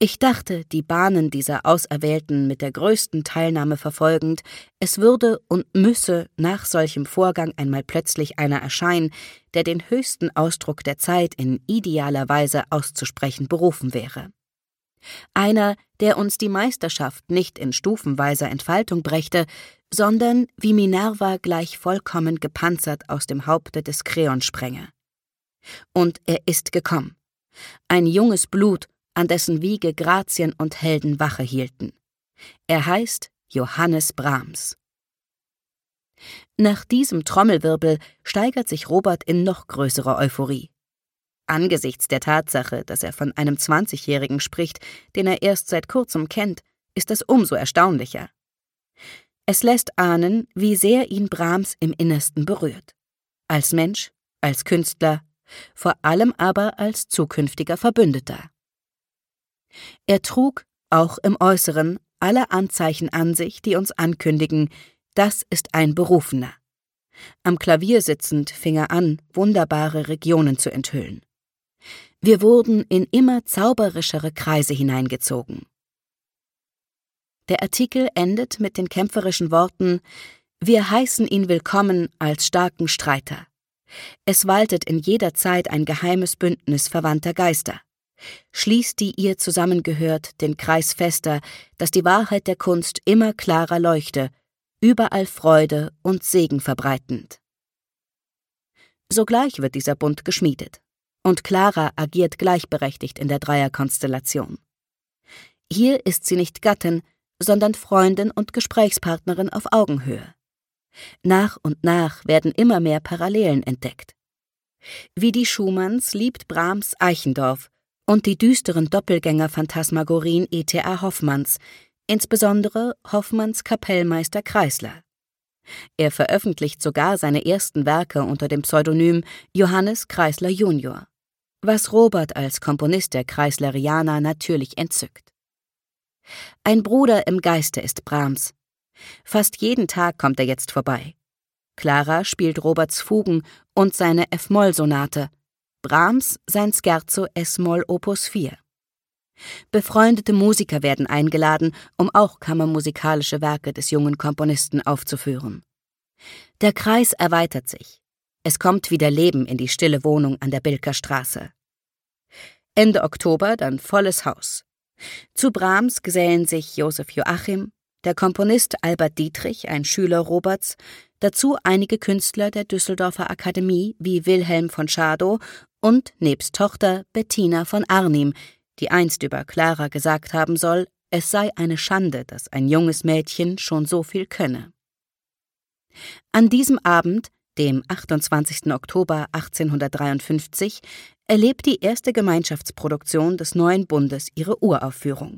Ich dachte, die Bahnen dieser Auserwählten mit der größten Teilnahme verfolgend, es würde und müsse nach solchem Vorgang einmal plötzlich einer erscheinen, der den höchsten Ausdruck der Zeit in idealer Weise auszusprechen berufen wäre. Einer, der uns die Meisterschaft nicht in stufenweiser Entfaltung brächte, sondern wie Minerva gleich vollkommen gepanzert aus dem Haupte des Kreon spränge. Und er ist gekommen. Ein junges Blut, an dessen Wiege Grazien und Helden Wache hielten. Er heißt Johannes Brahms. Nach diesem Trommelwirbel steigert sich Robert in noch größere Euphorie. Angesichts der Tatsache, dass er von einem 20-Jährigen spricht, den er erst seit kurzem kennt, ist das umso erstaunlicher. Es lässt ahnen, wie sehr ihn Brahms im Innersten berührt. Als Mensch, als Künstler, vor allem aber als zukünftiger Verbündeter. Er trug, auch im Äußeren, alle Anzeichen an sich, die uns ankündigen, das ist ein Berufener. Am Klavier sitzend fing er an, wunderbare Regionen zu enthüllen. Wir wurden in immer zauberischere Kreise hineingezogen. Der Artikel endet mit den kämpferischen Worten: Wir heißen ihn willkommen als starken Streiter. Es waltet in jeder Zeit ein geheimes Bündnis verwandter Geister. Schließt die ihr zusammengehört den Kreis fester, dass die Wahrheit der Kunst immer klarer leuchte, überall Freude und Segen verbreitend. Sogleich wird dieser Bund geschmiedet, und Clara agiert gleichberechtigt in der Dreierkonstellation. Hier ist sie nicht Gattin, sondern Freundin und Gesprächspartnerin auf Augenhöhe. Nach und nach werden immer mehr Parallelen entdeckt. Wie die Schumanns liebt Brahms Eichendorff und die düsteren Doppelgänger-Phantasmagorien E.T.A. Hoffmanns, insbesondere Hoffmanns Kapellmeister Kreisler. Er veröffentlicht sogar seine ersten Werke unter dem Pseudonym Johannes Kreisler junior, was Robert als Komponist der Kreislerianer natürlich entzückt. Ein Bruder im Geiste ist Brahms. Fast jeden Tag kommt er jetzt vorbei. Clara spielt Roberts Fugen und seine F-Moll-Sonate, Brahms sein Scherzo S-Moll Opus 4. Befreundete Musiker werden eingeladen, um auch kammermusikalische Werke des jungen Komponisten aufzuführen. Der Kreis erweitert sich. Es kommt wieder Leben in die stille Wohnung an der Bilker Straße. Ende Oktober dann volles Haus. Zu Brahms gesellen sich Josef Joachim, der Komponist Albert Dietrich, ein Schüler Roberts, dazu einige Künstler der Düsseldorfer Akademie wie Wilhelm von Schadow und nebst Tochter Bettina von Arnim, die einst über Clara gesagt haben soll, es sei eine Schande, dass ein junges Mädchen schon so viel könne. An diesem Abend, dem 28. Oktober 1853, erlebt die erste Gemeinschaftsproduktion des neuen Bundes ihre Uraufführung.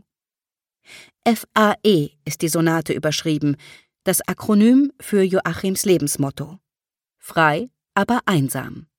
FAE ist die Sonate überschrieben, das Akronym für Joachims Lebensmotto: frei, aber einsam.